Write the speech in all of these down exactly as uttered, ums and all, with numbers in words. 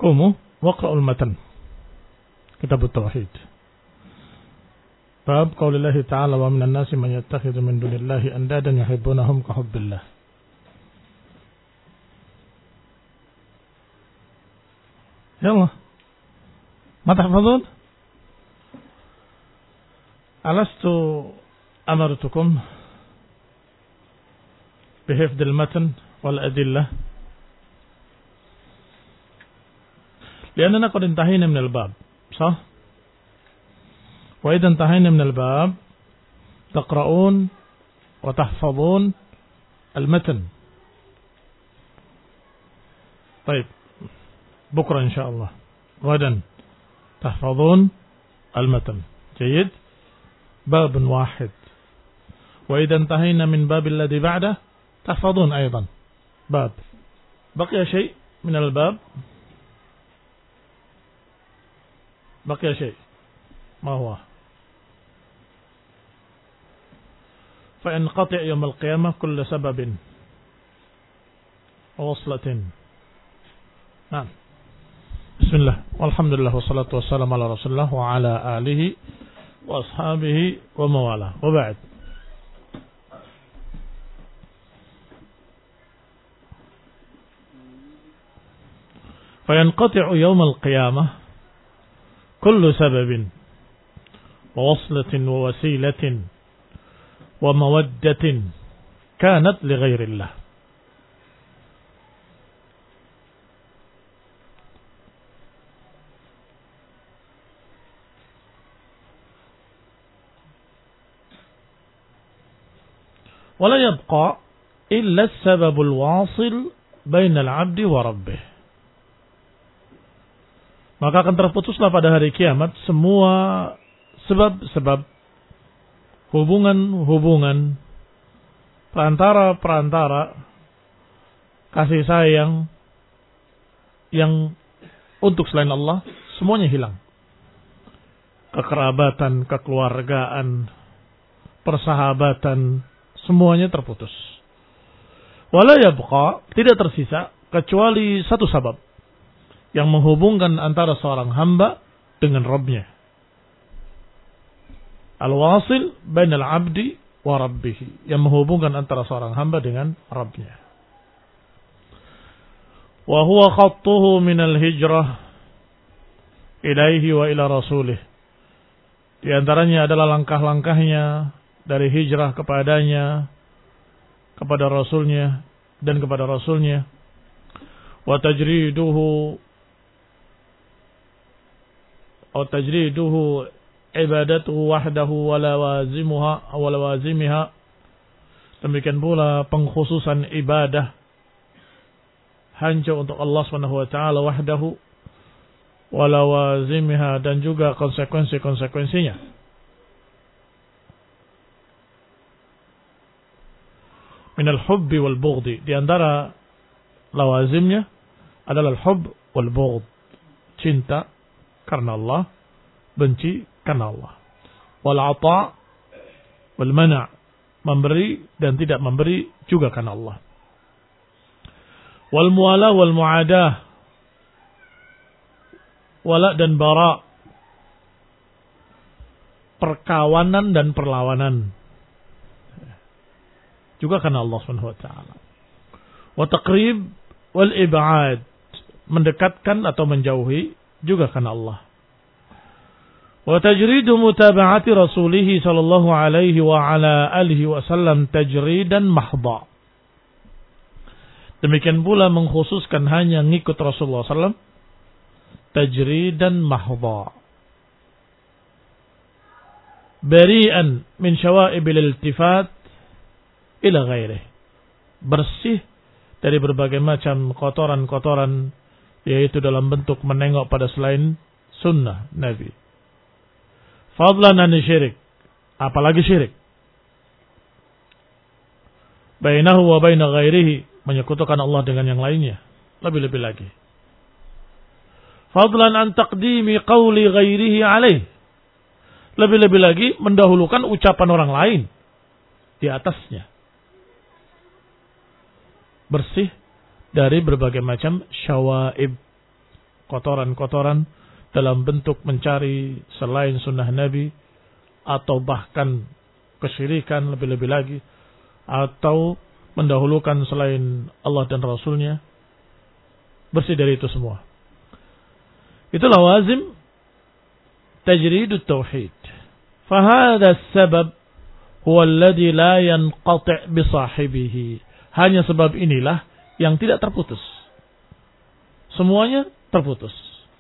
Qumu waqra'ul matan. Kitab Tauhid. Bab qaulillahi ta'ala wa minan nasi man yattakhidhu min dunillahi andadan yuhibbunahum ka hubbillah. Yalla. Ma tahfazun? Alastu amartukum bihifdil matan wal adillah. لأننا قد انتهينا من الباب صح؟ وإذا انتهينا من الباب تقرؤون وتحفظون المتن. طيب بكرة إن شاء الله غدا تحفظون المتن. جيد. باب واحد. وإذا انتهينا من باب الذي بعده تحفظون أيضا باب. بقي شيء من الباب؟ بقي شيء ما هو؟ فينقطع يوم القيامة كل سبب ووصلة. نعم. بسم الله والحمد لله والصلاة والسلام على رسول الله وعلى آله وأصحابه وموالاه وبعد. فينقطع يوم القيامة كل سبب ووصلة ووسيلة ومودة كانت لغير الله. ولا يبقى إلا السبب الواصل بين العبد وربه. Maka akan terputuslah pada hari kiamat semua sebab-sebab hubungan-hubungan perantara-perantara kasih sayang yang untuk selain Allah semuanya hilang. Kekerabatan, kekeluargaan, persahabatan semuanya terputus. Wala yabqa, tidak tersisa kecuali satu sabab yang menghubungkan antara seorang hamba dengan Rabb-nya. Al-wasil bainal abdi wa rabbih, yang menghubungkan antara seorang hamba dengan Rabb-nya. Wa huwa khattuhu minal hijrah ilaihi wa ila rasulih. Di antaranya adalah langkah-langkahnya dari hijrah kepadanya, kepada Rasulnya dan kepada Rasulnya. Wa tajriduhu atau tajriduhu ibadatuhu wahdahu wa lawazimuha wa lawazimiha. Demikian pula pengkhususan ibadah hanya untuk Allah Subhanahu wa taala wahdahu wa lawazimiha, dan juga konsekuensi-konsekuensinya. Minal hubbi wal bughdi, di antara lawazimnya adalah al-hubb wal bughd, cinta karena Allah, benci karena Allah. Wal ata wal mana', memberi dan tidak memberi juga karena Allah. Wal muwala wal muadah, wala dan bara, perkawanan dan perlawanan juga karena Allah Subhanahu wa taala. Wa taqrib wal ib'ad, mendekatkan atau menjauhi juga karena Allah. Wa tajridu mutaba'ati rasulih sallallahu alaihi wa ala alihi wasallam tajridan mahdha. Demikian pula mengkhususkan hanya ngikut Rasulullah sallallahu alaihi wasallam tajridan mahdha. Bari'an min syawaibil iltifat ila ghairihi. Bersih dari berbagai macam kotoran-kotoran, yaitu dalam bentuk menengok pada selain sunnah Nabi. Fadlan an syirik, apalagi syirik. Bainahu wa baina ghairihi, menyekutukan Allah dengan yang lainnya, lebih-lebih lagi. Fadlan an taqdimi qawli ghairihi alaih, lebih-lebih lagi mendahulukan ucapan orang lain di atasnya. Bersih dari berbagai macam syawaib, kotoran-kotoran dalam bentuk mencari selain sunnah Nabi, atau bahkan kesyirikan lebih-lebih lagi, atau mendahulukan selain Allah dan Rasulnya. Bersih dari itu semua. Itu lawazim tajridut tauhid. Fahadha as-sabab huwa alladhi la yanqati' bi sahibihi. Hanya sebab inilah yang tidak terputus. Semuanya terputus.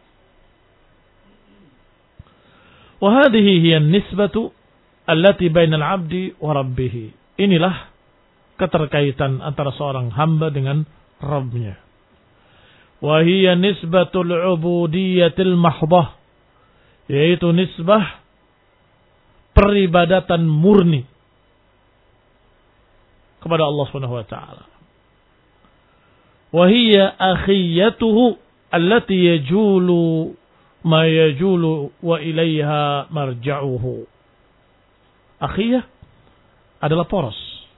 Wa hadhihi hiya an-nisbatu allati bainal 'abdi wa rabbih. Inilah keterkaitan antara seorang hamba dengan Rabb-nya. Wa hiya nisbatul 'ubudiyyatil mahdhah, yaitu nisbah peribadatan murni kepada Allah Subhanahu wa taala. Wa hiya akhiyatuhu allati yajulu ma yajulu wa ilaiha marja'uhu. Akhiyah adalah poros.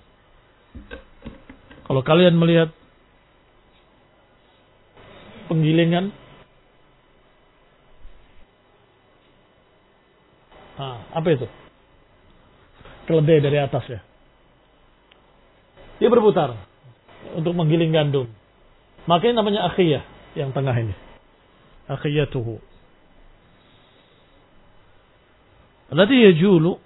Kalau kalian melihat penggilingan, ah, apa itu? Keledai dari atas ya. Dia berputar untuk menggiling gandum. Makanya namanya akhiyah yang tengah ini. Akhiyatuhu. Allati yajulu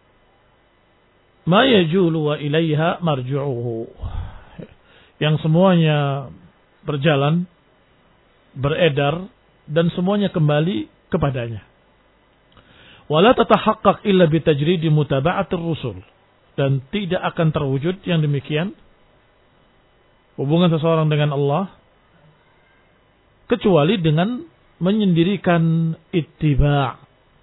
ma yajulu wa ilaiha marju'uhu. Yang semuanya berjalan, beredar, dan semuanya kembali kepadanya. Wala tatahaqqaq illa bitajridi mutaba'atir rusul. Dan tidak akan terwujud yang demikian, hubungan seseorang dengan Allah, kecuali dengan menyendirikan ittiba'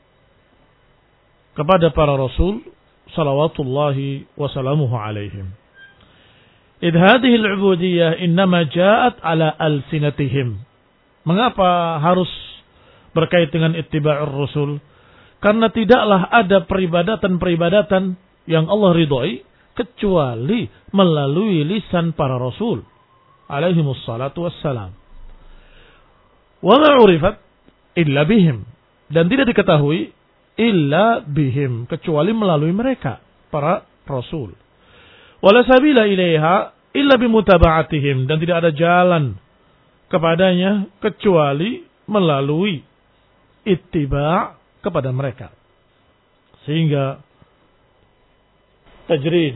kepada para rasul salawatullahi wasalamuhu alaihim. Idh hadhihi al-'ubudiyyah innama ja'at ala alsinatihim. Mengapa harus berkait dengan ittiba'ur rasul? Karena tidaklah ada peribadatan-peribadatan yang Allah ridhoi kecuali melalui lisan para rasul alaihimus salatu wassalam. Wa ma 'urifat illa bihim, dan tidak diketahui illa bihim kecuali melalui mereka para rasul. Wala sabila ilaiha illa bimutaba'atihim, dan tidak ada jalan kepadanya kecuali melalui ittiba' kepada mereka. Sehingga tajrid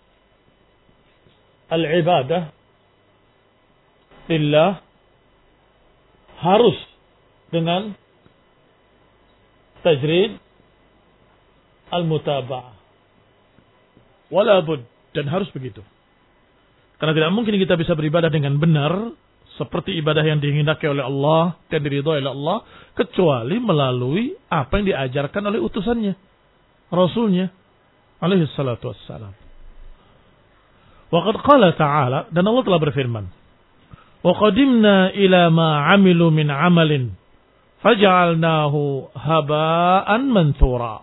al-ibadah lillah harus dengan tajrid al-mutaba'ah. Wala bud, dan harus begitu. Karena tidak mungkin kita bisa beribadah dengan benar seperti ibadah yang dihendaki oleh Allah dan diridhoi oleh Allah kecuali melalui apa yang diajarkan oleh utusannya, Rasulnya alaihi salatu wassalam. Wa qad qala ta'ala, dan Allah telah berfirman, wa qadimna ila ma 'amilu min 'amalin faj'alnahu haba'an manthura.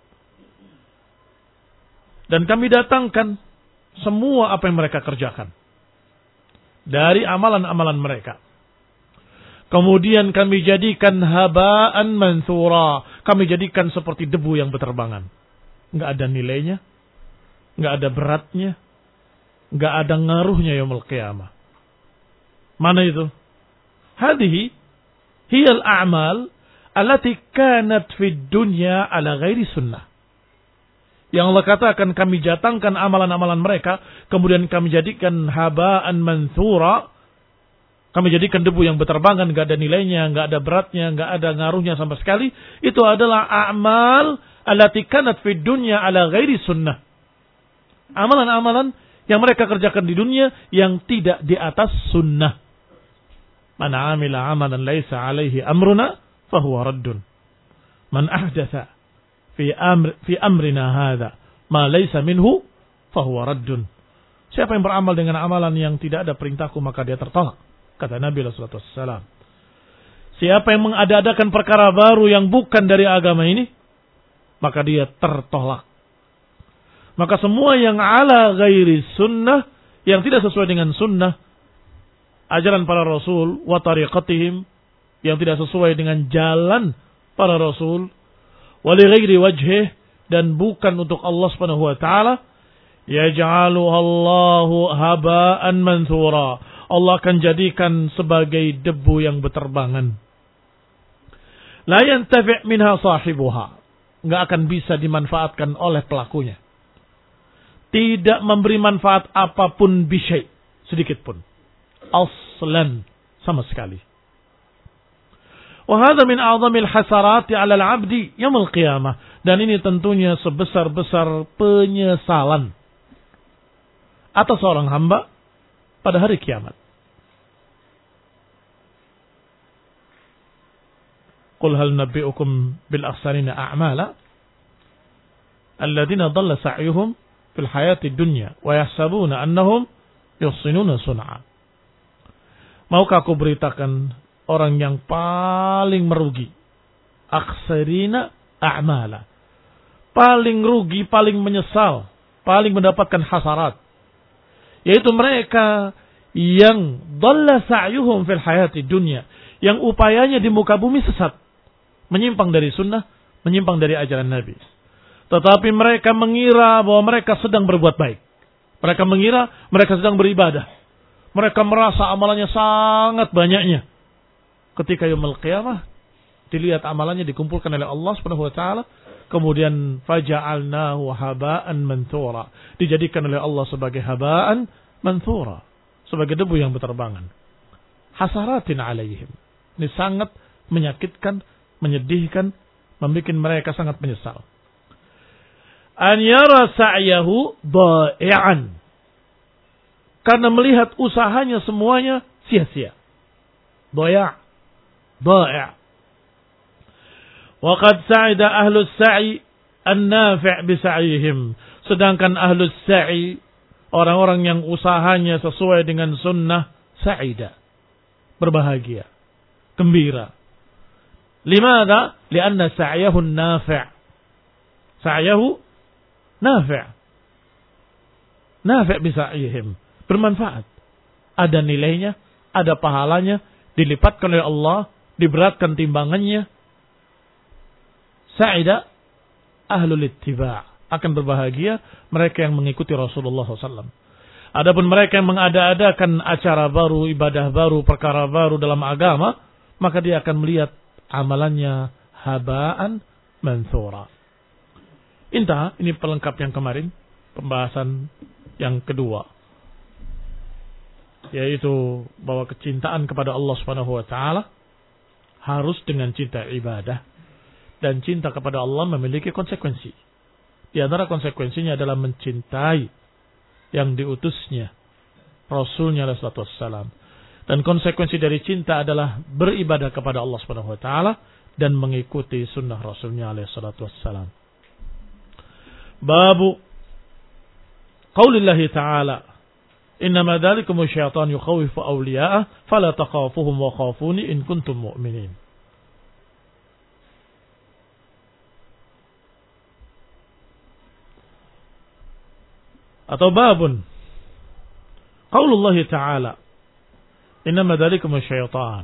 Dan kami datangkan semua apa yang mereka kerjakan dari amalan-amalan mereka. Kemudian kami jadikan haba'an manthura, kami jadikan seperti debu yang berterbangan. Enggak ada nilainya, enggak ada beratnya, enggak ada ngaruhnya yaumul qiyamah. Mana itu? Hadhihi hiyal a'mal allati kanat fid dunya ala ghairi sunnah. Yang Allah katakan kami jatangkan amalan-amalan mereka, kemudian kami jadikan haba'an manthura, kami jadikan debu yang berterbangan, enggak ada nilainya, enggak ada beratnya, enggak ada ngaruhnya sama sekali. Itu adalah a'mal allati kanat fid dunya ala ghairi sunnah. Amalan-amalan yang mereka kerjakan di dunia yang tidak di atas sunnah. Man 'amila 'amalan laisa 'alaihi amruna fahuwa raddun. Man ahdatha fi amr fi amrina hadza ma laisa minhu fahuwa raddun. Siapa yang beramal dengan amalan yang tidak ada perintahku maka dia tertolak, kata Nabi sallallahu alaihi wasallam. Siapa yang mengada-adakan perkara baru yang bukan dari agama ini, maka dia tertolak. Maka semua yang ala ghairi sunnah, yang tidak sesuai dengan sunnah, ajaran para rasul, wa tariqatihim, yang tidak sesuai dengan jalan para rasul, wa li ghairi wajhih, dan bukan untuk Allah Subhanahu wa taala, yaj'aluhu Allahu haba'an manthura. Allah akan jadikan sebagai debu yang berterbangan. La yantafi' minha sahibuha. Enggak akan bisa dimanfaatkan oleh pelakunya. Tidak memberi manfaat apapun bisyai, sedikit pun. Aslan, sama sekali. Wa hadha min a'zamil hasarati 'ala al-'abdi yaumil qiyamah. Dan ini tentunya sebesar-besar penyesalan atas seorang hamba pada hari kiamat. Qul hal nabbi'ukum bil akhsarina a'mala alladziina dhalla sa'yuhum fil hayati dunya wa yahsabuna annahum yuhsinuna sun'a. Maukah aku beritakan orang yang paling merugi, akhsarina a'mala, paling rugi, paling menyesal, paling mendapatkan hasarat, yaitu mereka yang dhalla sa'yuhum fil hayati dunya, yang upayanya di muka bumi sesat, menyimpang dari sunnah, menyimpang dari ajaran Nabi. Tetapi mereka mengira bahwa mereka sedang berbuat baik. Mereka mengira mereka sedang beribadah. Mereka merasa amalannya sangat banyaknya. Ketika yaumul qiyamah, dilihat amalannya dikumpulkan oleh Allah Subhanahu wa taala, kemudian faja'alnahu haba'an manthura, dijadikan oleh Allah sebagai haba'an manthura, sebagai debu yang berterbangan. Hasaratin alaihim. Ini sangat menyakitkan, menyedihkan, membuat mereka sangat menyesal. An yara sa'yahu dha'i'an, karena melihat usahanya semuanya sia-sia. Dhaya', dha'i'. Wa qad sa'ida ahlus sa'i an-nafi' bi sa'yihim. Sedangkan ahlus sa'i, orang-orang yang usahanya sesuai dengan sunnah, sa'ida, berbahagia, gembira. Limada? Lianna sa'yahu nafi'. Sa'yahu nafi'. Nafi' bisa'ihim. Bermanfaat. Ada nilainya, ada pahalanya, dilipatkan oleh Allah, diberatkan timbangannya. Sa'ida ahlul ittiba'. Akan berbahagia mereka yang mengikuti Rasulullah shallallahu alaihi wasallam. Adapun mereka yang mengada-adakan acara baru, ibadah baru, perkara baru dalam agama, maka dia akan melihat amalannya haba'an manthura. Intah, ini pelengkap yang kemarin, pembahasan yang kedua, yaitu bahwa kecintaan kepada Allah Subhanahu wa taala harus dengan cinta ibadah, dan cinta kepada Allah memiliki konsekuensi. Di antara konsekuensinya adalah mencintai yang diutusnya, Rasulnya alaihi salatu wassalam. Dan konsekuensi dari cinta adalah beribadah kepada Allah Subhanahu wa taala dan mengikuti sunnah Rasulnya alaihi salatu wassalam. Babu qaulillahi ta'ala, innama dzalikum syaitan yukhawifu awliya'ah fala takhafuhum wa khafuni in kuntum mu'minin. Atau babun qaulullahi ta'ala, innama dzalikum syaitan,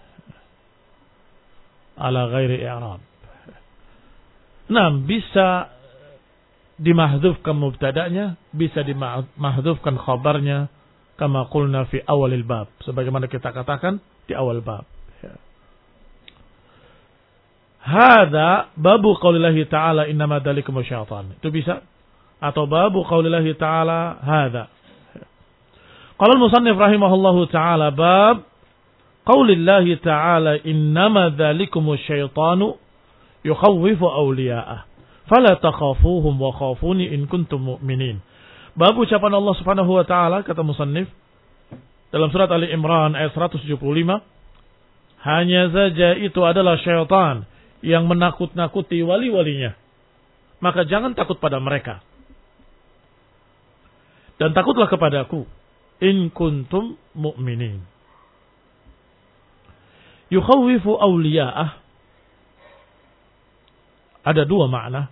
ala ghairi i'rab. Nah, bisa dimahdhufkan mubtada'nya, bisa dimahdhufkan khabarnya, kama qulna fi awalil bab, sebagaimana kita katakan di awal bab. Hadza babu qaulillahi ta'ala innama dzalikum syaitan. Itu bisa. Atau babu qaulillahi ta'ala hadza. Qala al-musannif rahimahullahu ta'ala, bab qaulillahi ta'ala innama dzalikum syaitanu yukhawwifu awliya'ah fala takhafuhum wa khafuni in kuntum mu'minin. Bab ucapan Allah Subhanahu wa taala, kata musannif dalam surat Ali Imran ayat seratus tujuh puluh lima, hanya saja itu adalah syaitan yang menakut-nakuti wali-walinya, maka jangan takut pada mereka dan takutlah kepadaku in kuntum mu'minin. Yukhawwifu awliya'ah, ada dua makna.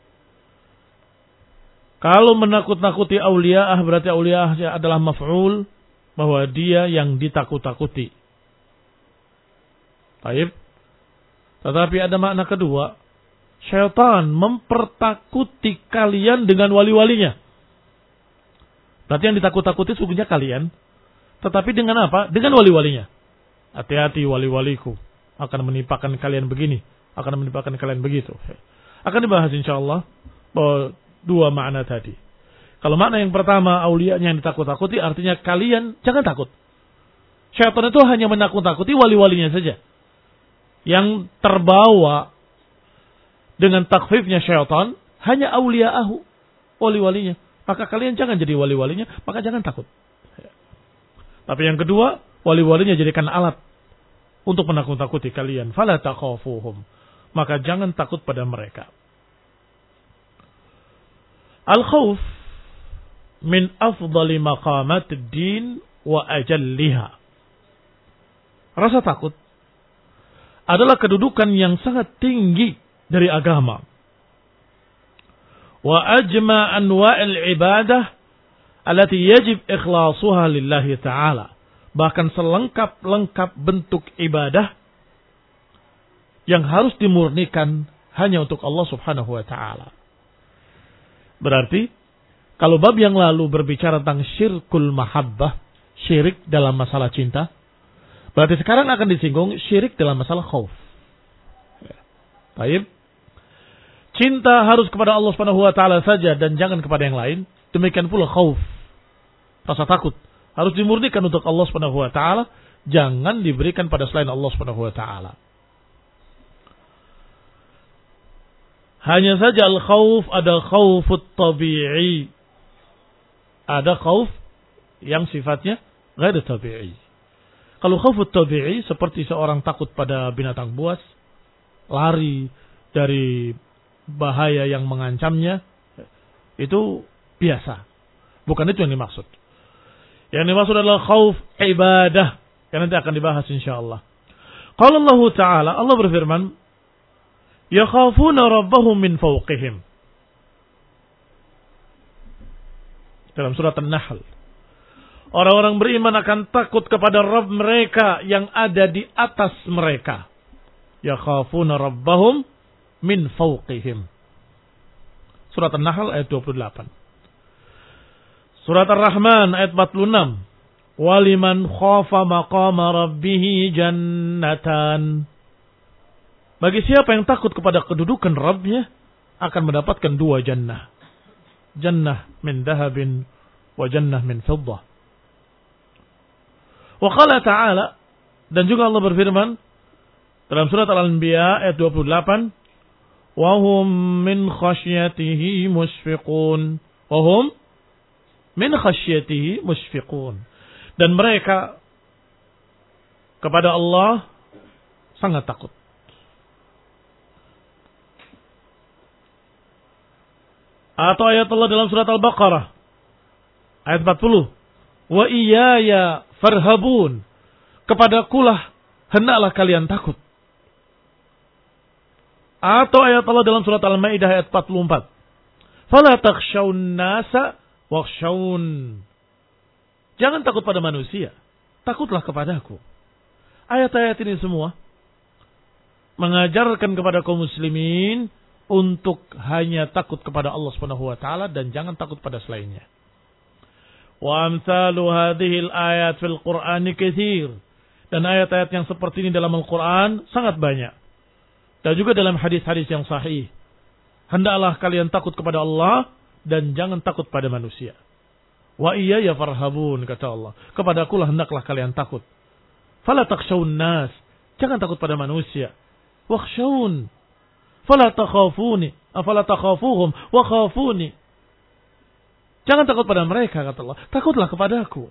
Kalau menakut-nakuti awliya'ah, berarti awliya'ah adalah maf'ul, bahwa dia yang ditakut-takuti. Baik. Tetapi ada makna kedua. Syaitan mempertakuti kalian dengan wali-walinya. Berarti yang ditakut-takuti sungguhnya kalian. Tetapi dengan apa? Dengan wali-walinya. Hati-hati wali-waliku. Akan menimpakan kalian begini. Akan menimpakan kalian begitu. Akan dibahas insyaAllah. Bahwa dua makna tadi. Kalau makna yang pertama, aulianya yang ditakut-takuti. Artinya kalian jangan takut. Syaitan itu hanya menakut-takuti wali-walinya saja. Yang terbawa dengan takfifnya syaitan hanya awliya'ahu, wali-walinya. Maka kalian jangan jadi wali-walinya, maka jangan takut. Tapi yang kedua, wali-walinya jadikan alat untuk menakut-takuti kalian. Fala takhafuhum. Maka jangan takut pada mereka. Al-khawf min afdali maqamat ad-din wa ajalliha. Rasa takut adalah kedudukan yang sangat tinggi dari agama. Wa ajma anwa'il ibadah allati yajib ikhlasuha lillahi ta'ala. Bahkan selengkap-lengkap bentuk ibadah yang harus dimurnikan hanya untuk Allah Subhanahu wa ta'ala. Berarti kalau bab yang lalu berbicara tentang syirkul mahabbah, syirik dalam masalah cinta, berarti sekarang akan disinggung syirik dalam masalah khauf. Baik. Cinta harus kepada Allah Subhanahu wa taala saja dan jangan kepada yang lain. Demikian pula khauf. Rasa takut harus dimurnikan untuk Allah Subhanahu wa taala, jangan diberikan pada selain Allah Subhanahu wa taala. Hanya saja al-khauf ada khaufut tabi'i. Ada khauf yang sifatnya ghair tabi'i. Kalau khaufut tabi'i seperti seorang takut pada binatang buas, lari dari bahaya yang mengancamnya, itu biasa. Bukan itu yang dimaksud. Yang dimaksud adalah khauf ibadah, yang nanti akan dibahas insyaallah. Qala Allah Ta'ala, Allah berfirman, yakhafuna rabbahum min fawqihim. Dalam surat An-Nahl. Orang-orang beriman akan takut kepada Rabb mereka yang ada di atas mereka. Yakhafuna rabbahum min fawqihim. Surat An-Nahl ayat dua puluh delapan. Surat Ar-Rahman ayat empat puluh enam. Waliman khafa maqama rabbih jannatan. Bagi siapa yang takut kepada kedudukan Rabbnya akan mendapatkan dua jannah. Jannah min dahabin wa jannah min fiddah. Wa qala ta'ala, dan juga Allah berfirman dalam surat Al-Anbiya ayat dua puluh delapan, wa hum min khasyatihi mushfiqun. Wa hum min khasyatihi mushfiqun. Dan mereka kepada Allah sangat takut. Atau ayat Allah dalam surat Al-Baqarah ayat empat puluh, wa iyaya farhabun, kepadakulah hendaklah kalian takut. Atau ayat Allah dalam surat Al-Maidah ayat empat puluh empat, fala takhshawun nasa wakhshawun, jangan takut pada manusia, takutlah kepadaku. Ayat-ayat ini semua mengajarkan kepada kaum muslimin untuk hanya takut kepada Allah Subhanahu wa taala dan jangan takut pada selainnya. Wa amsalu hadhil ayat fil Qur'ani katsir. Dan ayat-ayat yang seperti ini dalam Al-Qur'an sangat banyak. Dan juga dalam hadis-hadis yang sahih. Hendaklah kalian takut kepada Allah dan jangan takut pada manusia. Wa iyaya farhabun, kata Allah. Kepadakulah hendaklah kalian takut. Fala takhshawun nas, jangan takut pada manusia. Wakhshawun. Fala takhafuni, afala takhafuhum wa khafuni. Jangan takut pada mereka, kata Allah. Takutlah kepadaku.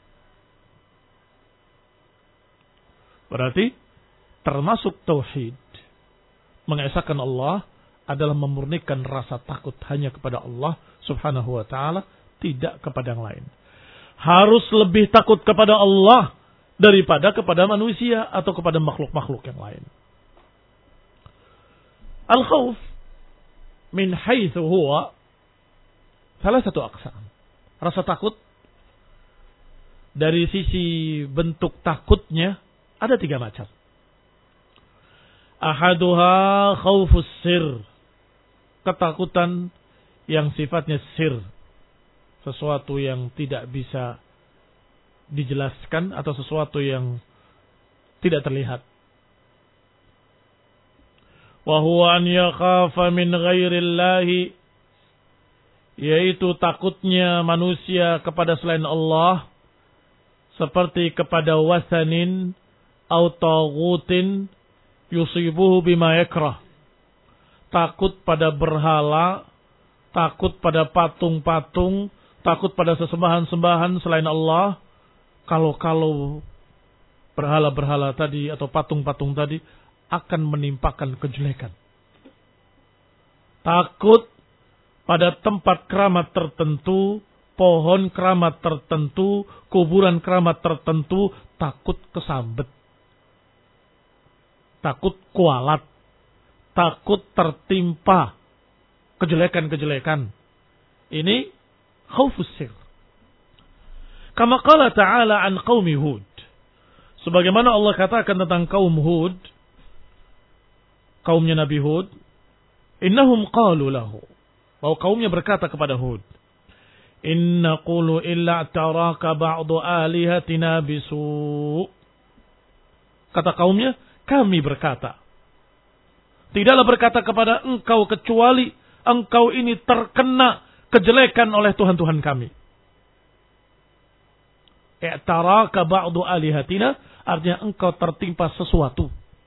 Berarti termasuk tauhid, mengesahkan Allah adalah memurnikan rasa takut hanya kepada Allah Subhanahu wa taala, tidak kepada yang lain. Harus lebih takut kepada Allah daripada kepada manusia atau kepada makhluk-makhluk yang lain. Al-khawf min haitsu huwa salah satu aqsam. Rasa takut dari sisi bentuk takutnya ada tiga macam. Ahaduha khaufus sir. Ketakutan yang sifatnya sir. Sesuatu yang tidak bisa dijelaskan atau sesuatu yang tidak terlihat. Wa huwa an yakhafa min ghairillahi, yaitu takutnya manusia kepada selain Allah seperti kepada wasanin atau taghutin yusibuhu bima yakrah. Takut pada berhala, takut pada patung-patung, takut pada sesembahan-sembahan selain Allah. Kalau-kalau berhala-berhala tadi atau patung-patung tadi akan menimpakan kejelekan. Takut pada tempat keramat tertentu, pohon keramat tertentu, kuburan keramat tertentu, takut kesambet. Takut kualat. Takut tertimpa kejelekan-kejelekan. Ini khaufus sir. Kama qala ta'ala an qaumi Hud. Sebagaimana Allah katakan tentang kaum Hud, kaumnya Nabi Hud, innahum qalu lahu, bahwa kaumnya berkata kepada Hud, inna qulu illa taraka ba'du alihatina bisu. Kata kaumnya, kami berkata, tidaklah berkata kepada engkau kecuali engkau ini terkena kejelekan oleh Tuhan-Tuhan kami. I'taraka ba'du alihatina, artinya engkau tertimpa sesuatu.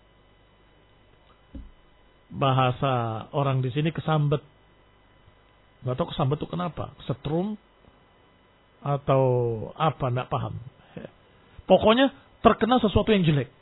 Bahasa orang di sini kesambet. Gak tahu kesambet itu kenapa? Setrum atau apa? Nggak paham. Pokoknya terkena sesuatu yang jelek.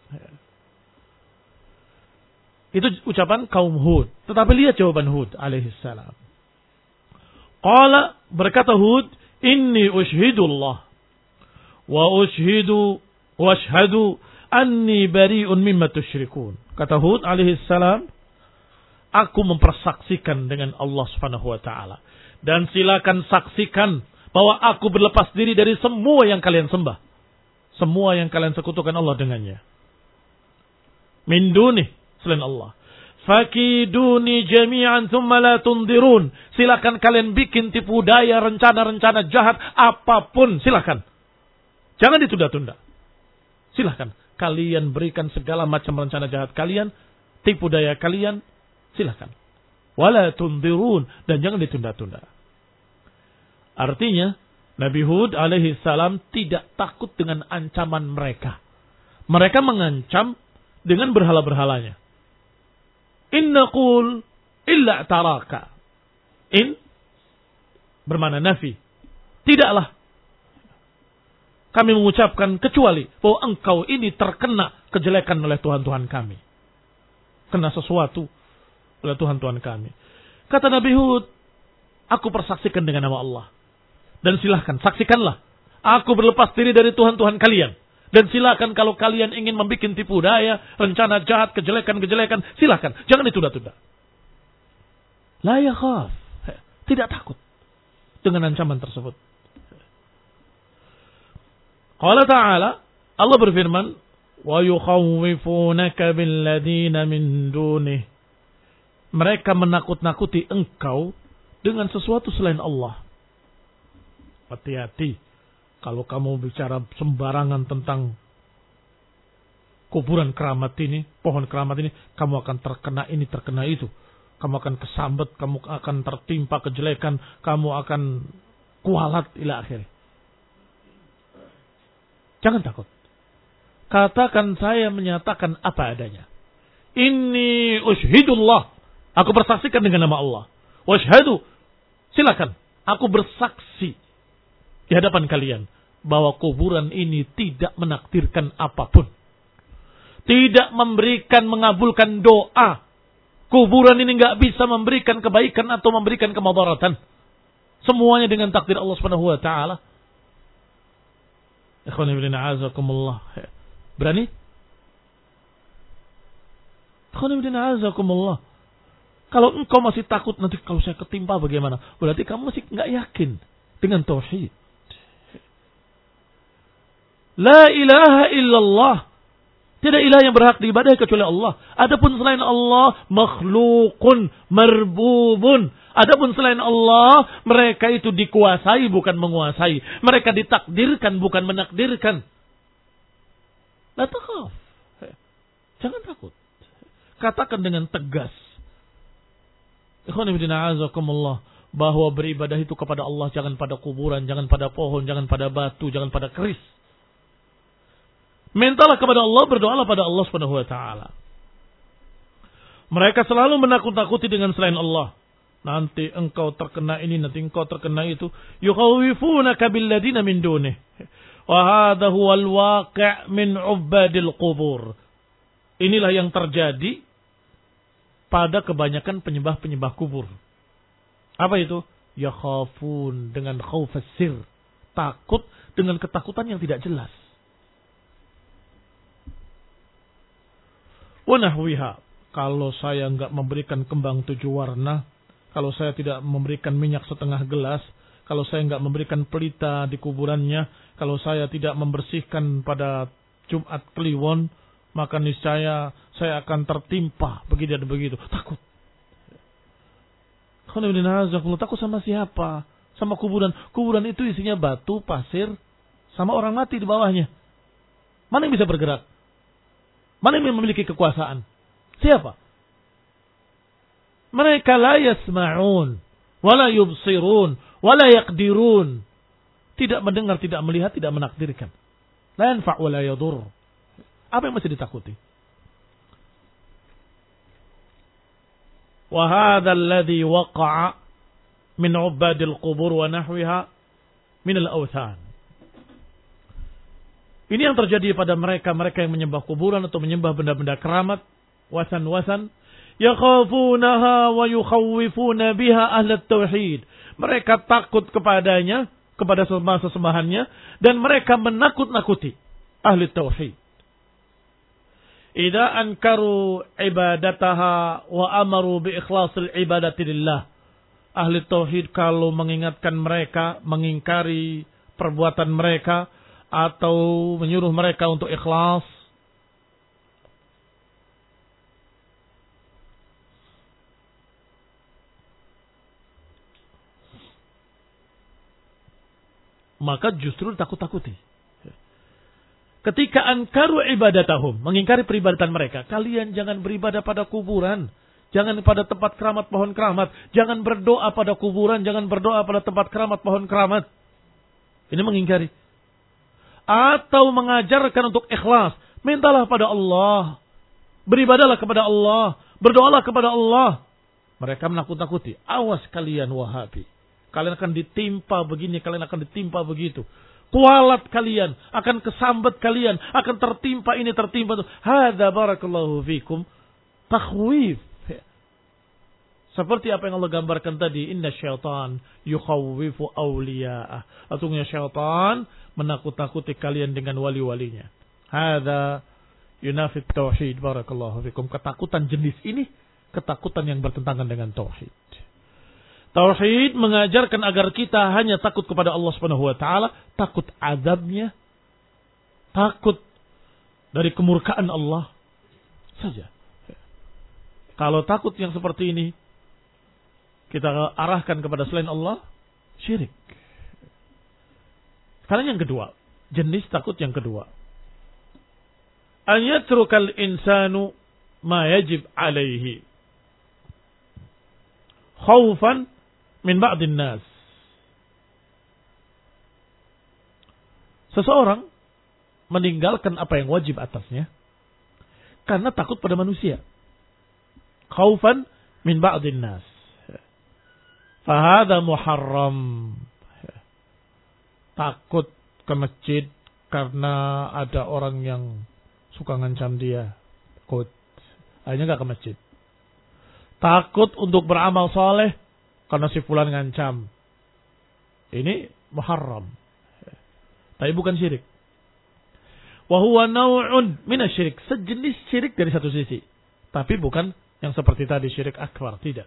Itu ucapan kaum Hud. Tetapi lihat jawaban Hud alaihissalam. Qala, berkata Hud, inni ushhidullah wa ushhidu wa ashhadu anni bari'un mimma tusyrikun. Kata Hud alaihissalam, aku mempersaksikan dengan Allah Subhanahu wa taala, dan silakan saksikan bahwa aku berlepas diri dari semua yang kalian sembah, semua yang kalian sekutukan Allah dengannya. Min dunih, selain Allah. Fakiduni jami'an thumma la tundirun. Silakan kalian bikin tipu daya, rencana-rencana jahat apapun, silakan. Jangan ditunda-tunda. Silakan kalian berikan segala macam rencana jahat kalian, tipu daya kalian, silakan. Wala tundirun, dan jangan ditunda-tunda. Artinya Nabi Hud alaihi salam tidak takut dengan ancaman mereka. Mereka mengancam dengan berhala-berhalanya. In naqul illa taraka. In bermakna nafi. Tidaklah kami mengucapkan kecuali bahwa engkau ini terkena kejelekan oleh Tuhan-Tuhan kami. Kena sesuatu oleh Tuhan-Tuhan kami. Kata Nabi Hud, aku persaksikan dengan nama Allah. Dan silahkan, saksikanlah. Aku berlepas diri dari Tuhan-Tuhan kalian. Dan silakan kalau kalian ingin membuat tipu daya, rencana jahat, kejelekan-kejelekan, silakan. Jangan ditunda-tunda. La yakhaf. Tidak takut dengan ancaman tersebut. Qala ta'ala, Allah berfirman, wa yukhawwifunaka billadina min dunih. Mereka menakut-nakuti engkau dengan sesuatu selain Allah. Hati-hati. Kalau kamu bicara sembarangan tentang kuburan keramat ini, pohon keramat ini, kamu akan terkena ini, terkena itu. Kamu akan kesambet, kamu akan tertimpa kejelekan, kamu akan kualat ila akhir. Jangan takut. Katakan saya menyatakan apa adanya. Inni ushhidullah. Aku bersaksikan dengan nama Allah. Washhadu. Silakan. Aku bersaksi di hadapan kalian bahwa kuburan ini tidak menakdirkan apapun. Tidak memberikan, mengabulkan doa. Kuburan ini nggak bisa memberikan kebaikan atau memberikan kemadaratan. Semuanya dengan takdir Allah Subhanahu wa taala. Ikhwani fillah azakumullah. Berani? Ikhwani fillah azakumullah. Kalau engkau masih takut nanti kalau saya ketimpa bagaimana? Berarti kamu masih nggak yakin dengan tauhid. La ilaha illallah. Tidak ilah yang berhak diibadahi kecuali Allah. Adapun selain Allah, makhlukun marbubun. Adapun selain Allah, mereka itu dikuasai bukan menguasai. Mereka ditakdirkan bukan menakdirkan. La takhaf. Jangan takut. Katakan dengan tegas. Ikhwan fillah azakumullah, bahwa beribadah itu kepada Allah, jangan pada kuburan, jangan pada pohon, jangan pada batu, jangan pada keris. Mintalah kepada Allah, berdoalah pada Allah Subhanahu wa taala. Mereka selalu menakut-nakuti dengan selain Allah. Nanti engkau terkena ini, nanti engkau terkena itu. Yukhawifunaka billadina min dunih. Wa hadha huwal waqi' min 'ubbadil qubur. Inilah yang terjadi pada kebanyakan penyembah-penyembah kubur. Apa itu? Yakhafun, dengan khaufas sir. Takut dengan ketakutan yang tidak jelas. Wa nahwiha. Kalau saya enggak memberikan kembang tujuh warna, kalau saya tidak memberikan minyak setengah gelas, kalau saya enggak memberikan pelita di kuburannya, kalau saya tidak membersihkan pada Jumat Kliwon, maka niscaya saya akan tertimpa begitu dan begitu. Takut. Takut sama siapa? Sama kuburan. Kuburan itu isinya batu, pasir, sama orang mati di bawahnya. Mana yang bisa bergerak? Mana yang memiliki kekuasaan? Siapa? Mereka la yasma'un, wala yubsirun, wala yaqdirun. Tidak mendengar, tidak melihat, tidak menakdirkan. La yanfa' wala yadur. Apa yang masih ditakuti? Wa hadha alladhi waqa'a min 'ubadil qubur wa nahwiha min al-awthan. Ini yang terjadi pada mereka, mereka yang menyembah kuburan atau menyembah benda-benda keramat, wasan-wasan, yakhafunaha wa yukhawwifuna biha ahlat tauhid. Mereka takut kepadanya, kepada sesembahan-sesembahannya, dan mereka menakut-nakuti ahli tauhid. Idza ankaru ibadataha wa amaru bi ikhlasil ibadati lillah. Ahli tauhid kalau mengingatkan mereka, mengingkari perbuatan mereka atau menyuruh mereka untuk ikhlas, maka justru takut-takuti. Ketika ankaru ibadatahum, mengingkari peribadatan mereka, kalian jangan beribadah pada kuburan, jangan pada tempat keramat pohon keramat, jangan berdoa pada kuburan, jangan berdoa pada tempat keramat pohon keramat. Ini mengingkari. Atau mengajarkan untuk ikhlas, mintalah pada Allah, beribadahlah kepada Allah, berdoalah kepada Allah. Mereka menakut-nakuti, awas kalian Wahabi, kalian akan ditimpa begini, kalian akan ditimpa begitu. Kualat kalian, akan kesambat kalian, akan tertimpa ini, tertimpa itu. Hadza barakallahu fikum takhwif. Seperti apa yang Allah gambarkan tadi, inna syaitan yukhawwifu awliya'ah. Sesungguhnya syaitan menakut-nakuti kalian dengan wali-walinya. Hadza yunafit tauhid, barakallahu fikum. Ketakutan jenis ini, ketakutan yang bertentangan dengan tauhid. Tauhid mengajarkan agar kita hanya takut kepada Allah Subhanahu wa taala, takut azabnya, takut dari kemurkaan Allah saja. Kalau takut yang seperti ini kita arahkan kepada selain Allah, syirik. Sekarang yang kedua, jenis takut yang kedua. An yatrukal insanu ma yajib alaihi khaufan min ba'din nas. Seseorang meninggalkan apa yang wajib atasnya karena takut pada manusia. Khaufan min ba'din nas. Fahada muharram. Takut ke masjid karena ada orang yang suka ngancam dia. Takut. Akhirnya gak ke masjid. Takut untuk beramal soleh karena si fulan ngancam. Ini muharram. Tapi bukan syirik. Wa huwa naw'un minasyirik. Sejenis syirik dari satu sisi. Tapi bukan yang seperti tadi syirik akbar. Tidak.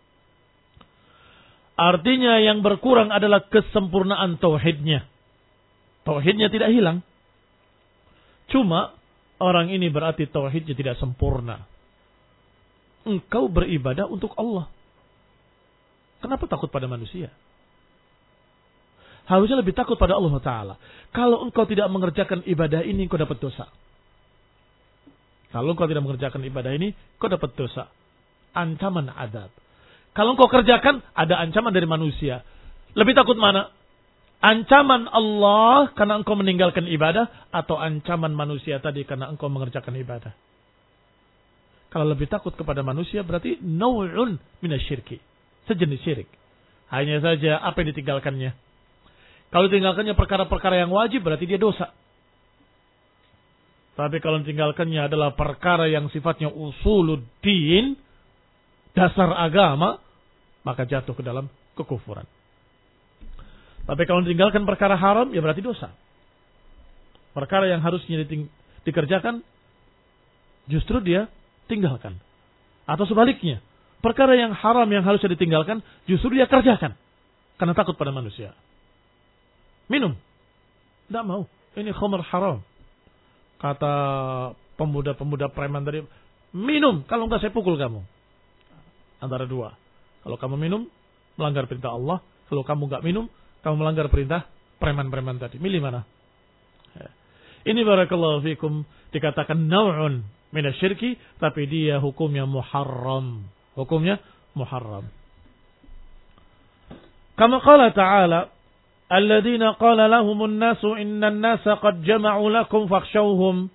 Artinya yang berkurang adalah kesempurnaan tauhidnya. Tauhidnya tidak hilang. Cuma orang ini berarti tauhidnya tidak sempurna. Engkau beribadah untuk Allah. Kenapa takut pada manusia? Harusnya lebih takut pada Allah Ta'ala. Kalau engkau tidak mengerjakan ibadah ini, engkau dapat dosa. Kalau engkau tidak mengerjakan ibadah ini, engkau dapat dosa. Ancaman adab. Kalau engkau kerjakan, ada ancaman dari manusia. Lebih takut mana? Ancaman Allah karena engkau meninggalkan ibadah, atau ancaman manusia tadi karena engkau mengerjakan ibadah? Kalau lebih takut kepada manusia berarti naw'un minasyirki. Sejenis syirik. Hanya saja apa yang ditinggalkannya. Kalau ditinggalkannya perkara-perkara yang wajib berarti dia dosa. Tapi kalau ditinggalkannya adalah perkara yang sifatnya usuluddin, dasar agama, maka jatuh ke dalam kekufuran. Tapi kalau ditinggalkan perkara haram ya berarti dosa. Perkara yang harusnya dikerjakan justru dia tinggalkan. Atau sebaliknya, perkara yang haram yang harusnya ditinggalkan justru dia kerjakan karena takut pada manusia. Minum, tidak mau. Ini khamr haram. Kata pemuda-pemuda preman tadi, minum, kalau enggak saya pukul kamu. Antara dua. Kalau kamu minum, melanggar perintah Allah. Kalau kamu enggak minum, kamu melanggar perintah preman-preman tadi. Milih mana? Ini barakallahu fikum dikatakan naw'un minasyirki, tapi dia hukumnya muharram. Hukumnya muharram. Kama qala ta'ala, alladzina qala lahumun nasu innan nasa qad jama'u lakum fakhshawhum.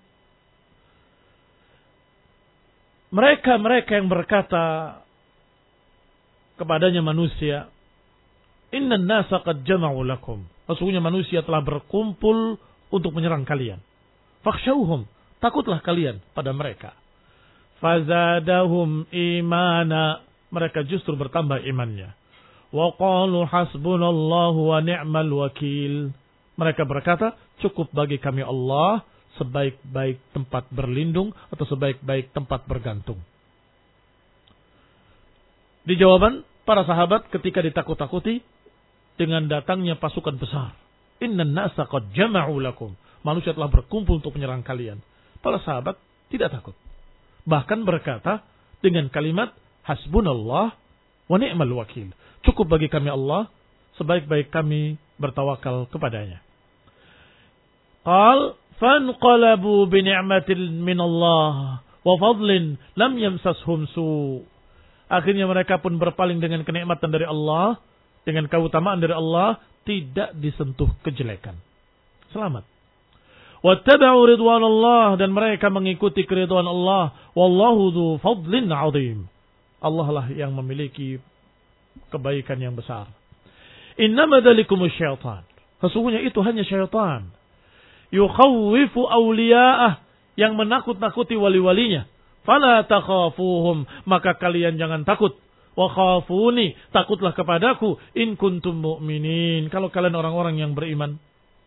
Mereka-mereka yang berkata kepadanya manusia, innan nasa qad jama'u lakum. Sesungguhnya manusia telah berkumpul untuk menyerang kalian. Fakhshawhum. Takutlah kalian pada mereka. Fazadahum imana. Mereka justru bertambah imannya. Wa qalu hasbunallahu wa ni'mal wakil. Mereka berkata, cukup bagi kami Allah sebaik-baik tempat berlindung atau sebaik-baik tempat bergantung. Di jawaban para sahabat ketika ditakut-takuti dengan datangnya pasukan besar. Innan nasa qad jama'u lakum. Manusia telah berkumpul untuk menyerang kalian. Para sahabat tidak takut. Bahkan berkata dengan kalimat hasbunallah wa ni'mal wakil. Cukup bagi kami Allah, sebaik-baik kami bertawakal kepadanya. Qal fanqalabu bi ni'matin minallah wa fadlin lam yamsashum su. Akhirnya mereka pun berpaling dengan kenikmatan dari Allah, dengan keutamaan dari Allah, tidak disentuh kejelekan. Selamat. Wattaba'u ridwanallah, dan mereka mengikuti keridhaan Allah. Wallahu dzu fadlin 'adzim. Allah lah yang memiliki kebaikan yang besar. Innama dzalikumus syaitan. Sesungguhnya itu hanya syaitan. Yukhawwifu awliya'ah, yang menakut-nakuti wali-walinya. Fala takhafuhum, maka kalian jangan takut. Wa khafuni, takutlah kepadaku in kuntum mu'minin, kalau kalian orang-orang yang beriman.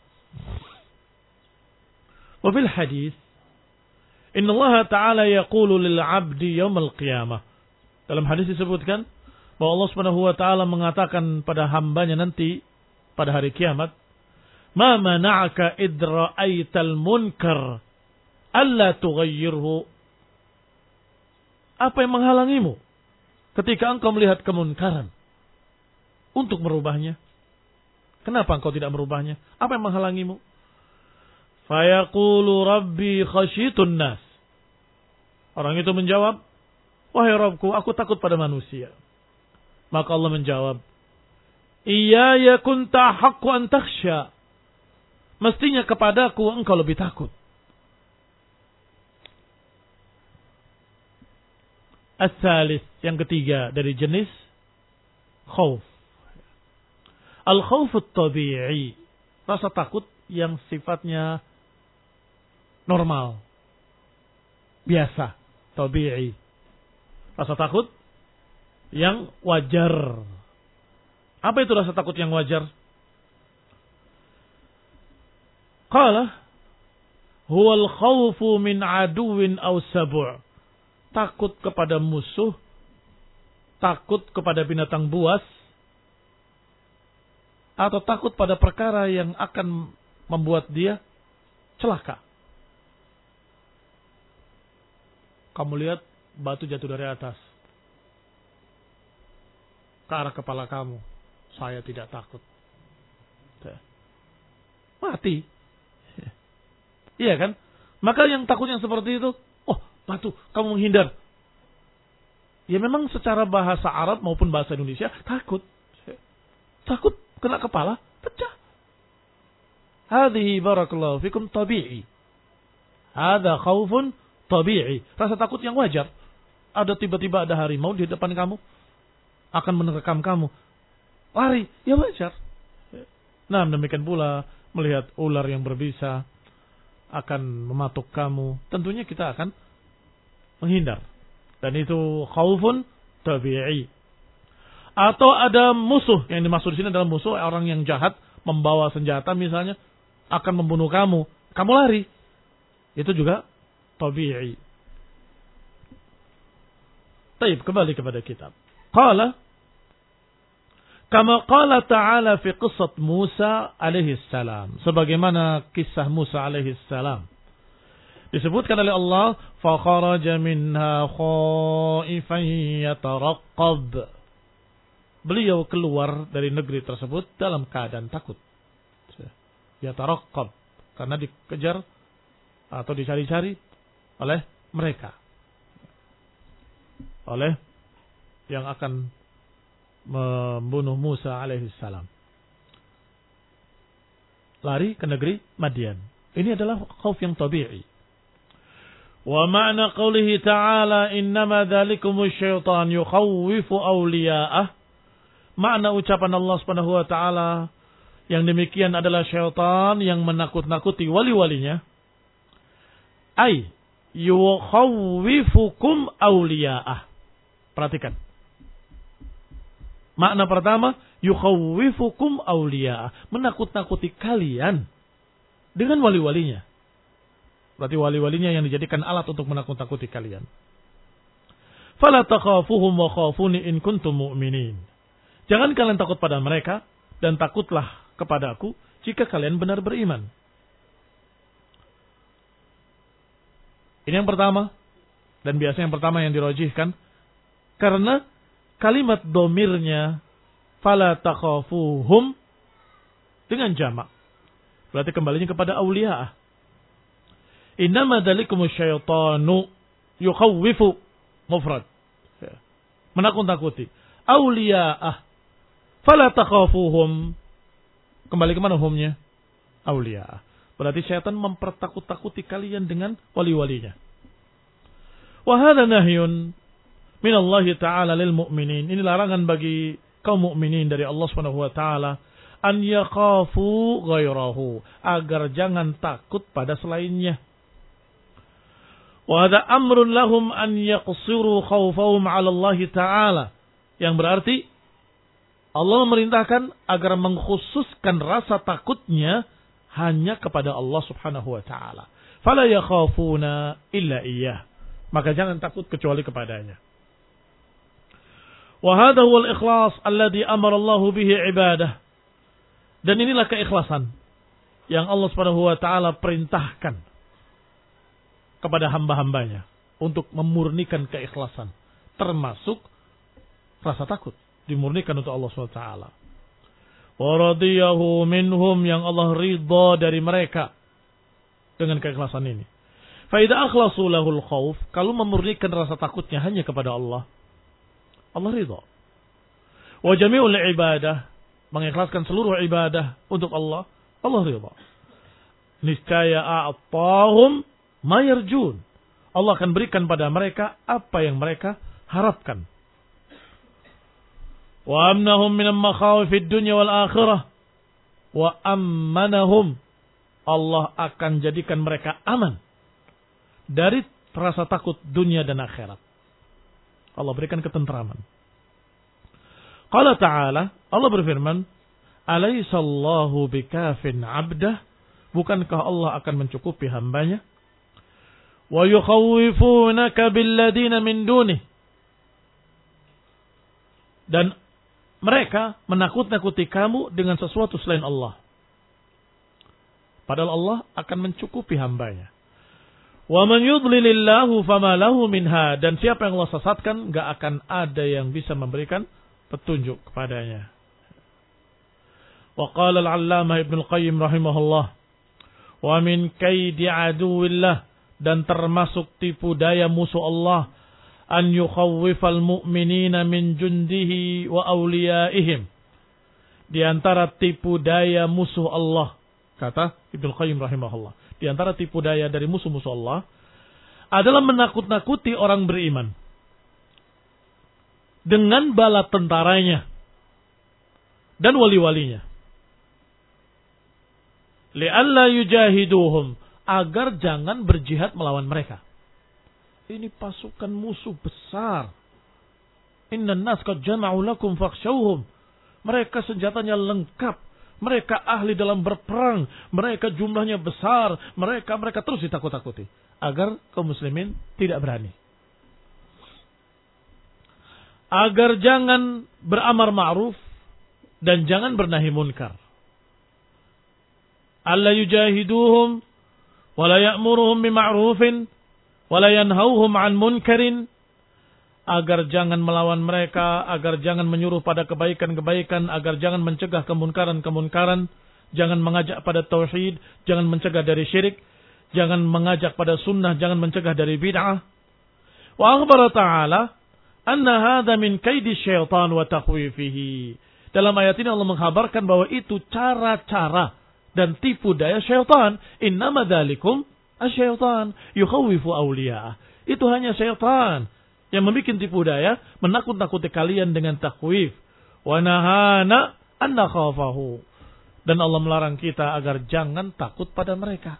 Wa fil hadis, inna Allah Ta'ala yaqulu lil 'abdi yaumal qiyamah. Dalam hadis disebutkan bahwa Allah Subhanahu wa taala mengatakan pada hambanya nanti pada hari kiamat, "Ma mana'aka id ra'aital munkar alla tughayyirhu?" Apa yang menghalangimu ketika engkau melihat kemunkaran untuk merubahnya? Kenapa engkau tidak merubahnya? Apa yang menghalangimu? Fayaqulu rabbi khasyitun nas. Orang itu menjawab, wahai Rabbku, aku takut pada manusia. Maka Allah menjawab, iyaya kunta haqqu an takhsha. Mestinya kepadaku engkau lebih takut. As-salis, yang ketiga dari jenis khauf. Al-khauf at-tabi'i, rasa takut yang sifatnya normal, biasa, tabi'i. Rasa takut yang wajar. Apa itu rasa takut yang wajar? Qala huwal khawfu min aduwin aw sabu'. Takut kepada musuh, takut kepada binatang buas, atau takut pada perkara yang akan membuat dia celaka. kamu lihat batu jatuh dari atas ke arah kepala kamu. Saya tidak takut. Mati. Iya kan? Maka yang takut yang seperti itu, oh batu, kamu menghindar. Ya memang secara bahasa Arab maupun bahasa Indonesia, takut. Takut kena kepala, pecah. Hadhihi barakallahu fikum tabi'i. Hadha khawfun tabi'i. Rasa takut yang wajar. Ada tiba-tiba ada harimau di depan kamu, akan menerkam kamu. Lari, ya wajar. Nah, demikian pula melihat ular yang berbisa akan mematuk kamu, tentunya kita akan menghindar. Dan itu khaufun tabi'i. Atau ada musuh, yang dimaksud di sini adalah musuh, orang yang jahat membawa senjata misalnya akan membunuh kamu, kamu lari. Itu juga tabi'i. Baik, kembali kepada kitab. Qala kama qala ta'ala fi qissat Musa alaihi salam. Sebagaimana kisah Musa alaihi salam. Disebutkan oleh Allah, fa kharaja minha khaifan yataraqqab. Beliau keluar dari negeri tersebut dalam keadaan takut. Yataraqqab, karena dikejar atau dicari-cari oleh mereka. Oleh yang akan membunuh Musa alaihi salam. Lari ke negeri Madian. Ini adalah khauf yang tabi'i. Wa ma'na qawlihi ta'ala innama dhalikumus syaitan yukhawwifu awliya'ah. Makna ucapan Allah Subhanahu wa taala yang demikian adalah syaitan yang menakut-nakuti wali-walinya. Ai yukhawwifukum awliya'ah. Perhatikan. Makna pertama, yukhawwifukum awliya'ah, menakut-nakuti kalian dengan wali-walinya. Berarti wali-walinya yang dijadikan alat untuk menakut-nakuti kalian. Fala takhafuhum wa khafuni in kuntum mu'minin. Jangan kalian takut pada mereka dan takutlah kepadaku jika kalian benar beriman. Ini yang pertama, dan biasanya yang pertama yang dirojihkan, karena kalimat domirnya fala takhafuhum dengan jamak. Berarti kembalinya kepada awliya'ah. Innama dalikumus syaitanu yukhawwifu mufrad. Menakut-nakuti. Awliya'ah. Fala takhafuhum. Kembali ke mana humnya? Awliya'ah. Berarti syaitan mempertakut-takuti kalian dengan wali-walinya. Wa hadha nahyun min Allah Ta'ala lil mu'minin. Ini larangan bagi kaum mukminin dari Allah Subhanahu wa taala an yakhafu ghairahu, agar jangan takut pada selainnya. Wa hadha amrun lahum an yaqsiru khawfahum 'ala Allah Ta'ala. Yang berarti Allah memerintahkan agar mengkhususkan rasa takutnya hanya kepada Allah Subhanahu wa taala. Fala yakhafuna illa iyyah. Maka jangan takut kecuali kepadanya. Wa hadha huwal ikhlas alladhi amara Allah bihi ibadah. Dan inilah keikhlasan yang Allah Subhanahu wa taala perintahkan kepada hamba-hambanya untuk memurnikan keikhlasan, termasuk rasa takut dimurnikan untuk Allah Subhanahu wa taala. Wa radiyahu minhum, yang Allah ridha dari mereka dengan keikhlasan ini. Fa idza akhlasu lahul khauf, kalau memurnikan rasa takutnya hanya kepada Allah, Allah ridha. Wa jami'ul ibadah, mengikhlaskan seluruh ibadah untuk Allah, Allah ridha. Niscaya a'tahum ma yarjun. Allah akan berikan pada mereka apa yang mereka harapkan. Wa amnahum min makhawifid dunya wal akhirah. Wa ammanahum, Allah akan jadikan mereka aman dari rasa takut dunia dan akhirat. Allah berikan ketentraman. Qala ta'ala, Allah berfirman, Alaysallahu bikafin abdah, bukankah Allah akan mencukupi hambanya? Wa yukhawwifunaka billadina min dunih, dan mereka menakut-nakuti kamu dengan sesuatu selain Allah. Padahal Allah akan mencukupi hambanya. Wa man yudlilillahu fama lahu min had. Dan siapa yang Allah sesatkan, enggak akan ada yang bisa memberikan petunjuk kepadanya. Wa qala al-'allamah Ibnu al-Qayyim rahimahullah, wa min kaidi aduwillah, dan termasuk tipu daya musuh Allah, an yukhawwifal mu'minina min jundihi wa awliyaihim. Di antara tipu daya musuh Allah, kata Ibnu Qayyim rahimahullah, di antara tipu daya dari musuh-musuh Allah adalah menakut-nakuti orang beriman dengan bala tentaranya dan wali-walinya. Li'alla yujahiduhum, agar jangan berjihad melawan mereka. Ini pasukan musuh besar. Innan nas qad jama'u lakum fakhshawhum. Mereka senjatanya lengkap. Mereka ahli dalam berperang. Mereka jumlahnya besar. Mereka mereka terus ditakut-takuti. Agar kaum muslimin tidak berani. Agar jangan beramar ma'ruf dan jangan bernahi munkar. Alla yujahiduhum wa la ya'muruhum bima'rufin wa la yanhauhum 'an munkarin, agar jangan melawan mereka, agar jangan menyuruh pada kebaikan-kebaikan, agar jangan mencegah kemunkaran-kemunkaran, jangan mengajak pada tauhid, jangan mencegah dari syirik, jangan mengajak pada sunnah, jangan mencegah dari bid'ah. Wa akhbara ta'ala anna hadha min kaidi syaitan wa takhwifihi. Dalam ayat ini Allah mengkhabarkan bahwa itu cara-cara dan tipu daya syaitan. Innama dzalikum asyaitan yukhawwifu awliya'ah. Itu hanya syaitan yang membuat tipu daya, menakut-nakuti kalian dengan takhwif. Wa nahana an nakhafahu. Dan Allah melarang kita agar jangan takut pada mereka.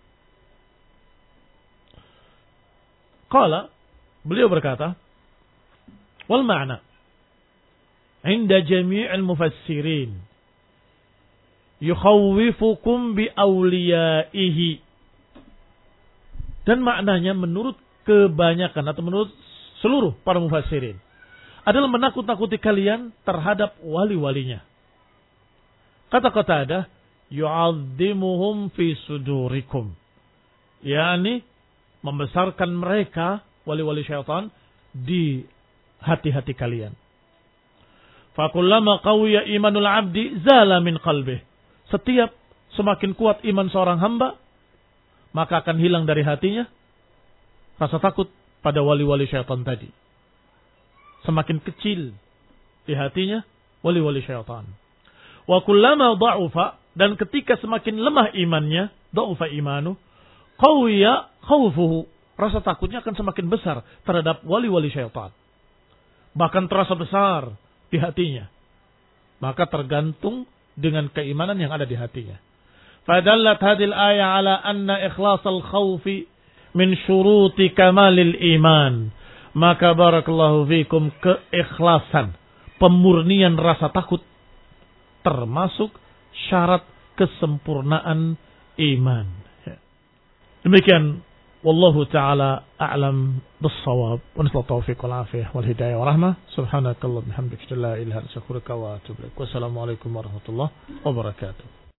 Qala, beliau berkata, wal ma'na inda jami'il mufassirin yukhawwifukum bi awliyaihi. Dan maknanya menurut kebanyakan atau menurut seluruh para mufassirin adalah menakut-nakuti kalian terhadap wali-walinya. Kata Qatadah, yu'azzimuhum fi sudurikum, yakni membesarkan mereka wali-wali syaitan di hati-hati kalian. Fakullama qawiya imanul abdi zala min qalbih. Setiap semakin kuat iman seorang hamba, maka akan hilang dari hatinya rasa takut pada wali-wali syaitan tadi. Semakin kecil di hatinya wali-wali syaitan. Wa kullama dha'ufa, dan ketika semakin lemah imannya, dha'ufa imanu, qawiya khawfuhu, rasa takutnya akan semakin besar terhadap wali-wali syaitan. Bahkan terasa besar di hatinya. Maka tergantung dengan keimanan yang ada di hatinya. Fadallat hadil ayat ala anna ikhlasal khawfi min syuruti kamalil iman. Maka barakallahu fikum, keikhlasan, pemurnian rasa takut termasuk syarat kesempurnaan iman. Demikian, wallahu ta'ala a'lam bis-shawab. Wa nasallahu taufiq wal afiyah wal hidayah wa rahmah. Subhanakallahumma bihamdika la ilaha illa anta astaghfiruka wa atubu ilaik. Wassalamu alaikum warahmatullahi wabarakatuh.